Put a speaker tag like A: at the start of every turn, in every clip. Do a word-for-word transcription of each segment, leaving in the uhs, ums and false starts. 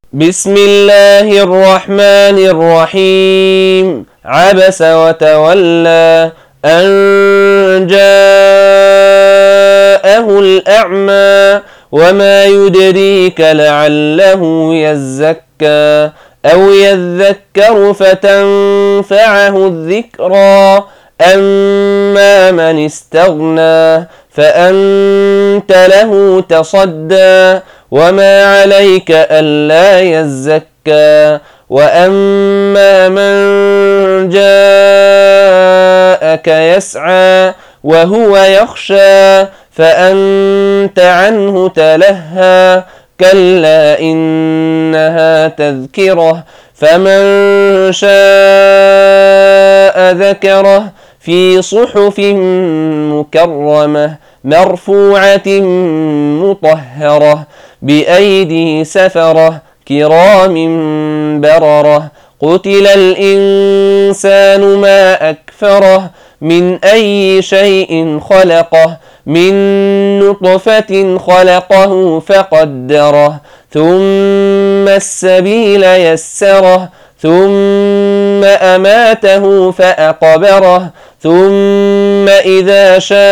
A: بسم الله الرحمن الرحيم. عبس وتولى أن جاءه الأعمى وما يدريك لعله يزكى أو يذكر فتنفعه الذكرى أما من استغنى فأنت له تصدى وما عليك ألا يزكى وأما من جاءك يسعى وهو يخشى فأنت عنه تلهى كلا إنها تذكرة فمن شاء ذكره في صحف مكرمة مرفوعة مطهرة بأيدي سفرة كرام بررة قتل الإنسان ما أكفره من أي شيء خلقه من نطفة خلقه فقدره ثم السبيل يسره ثم أماته فأقبره ثم إذا شاء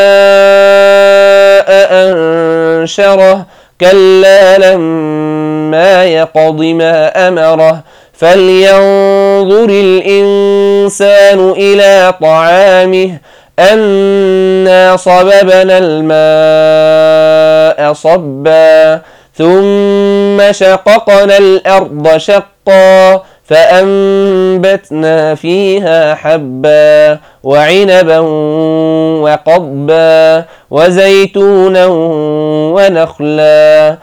A: أنشره كلا لما يقض ما أمره فلينظر الإنسان إلى طعامه أنا صببنا الماء صبا ثم شققنا الأرض شقا فأنبتنا فيها حبا وعنبا وقضبا وزيتونا ونخلا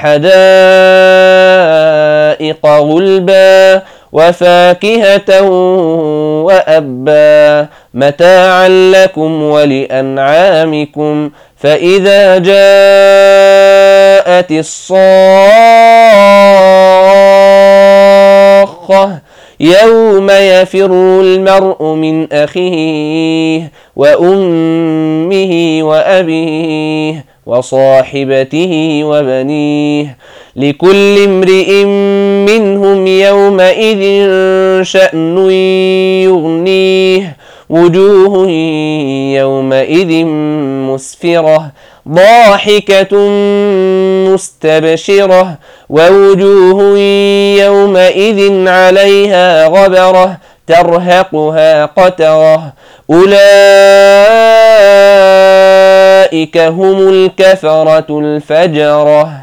A: وحدائق غلبا وفاكهة وأبا متاعا لكم ولأنعامكم فإذا جاءت الصاخة يوم يفر المرء من أخيه وأمه وأبيه وصاحبته وبنيه لكل امرئ منهم يومئذ شأن يغنيه وجوه يومئذ مسفرة ضاحكة مستبشرة ووجوه يومئذ عليها غبرة ترهقها قترة أولئك هم الكفرة الفجرة.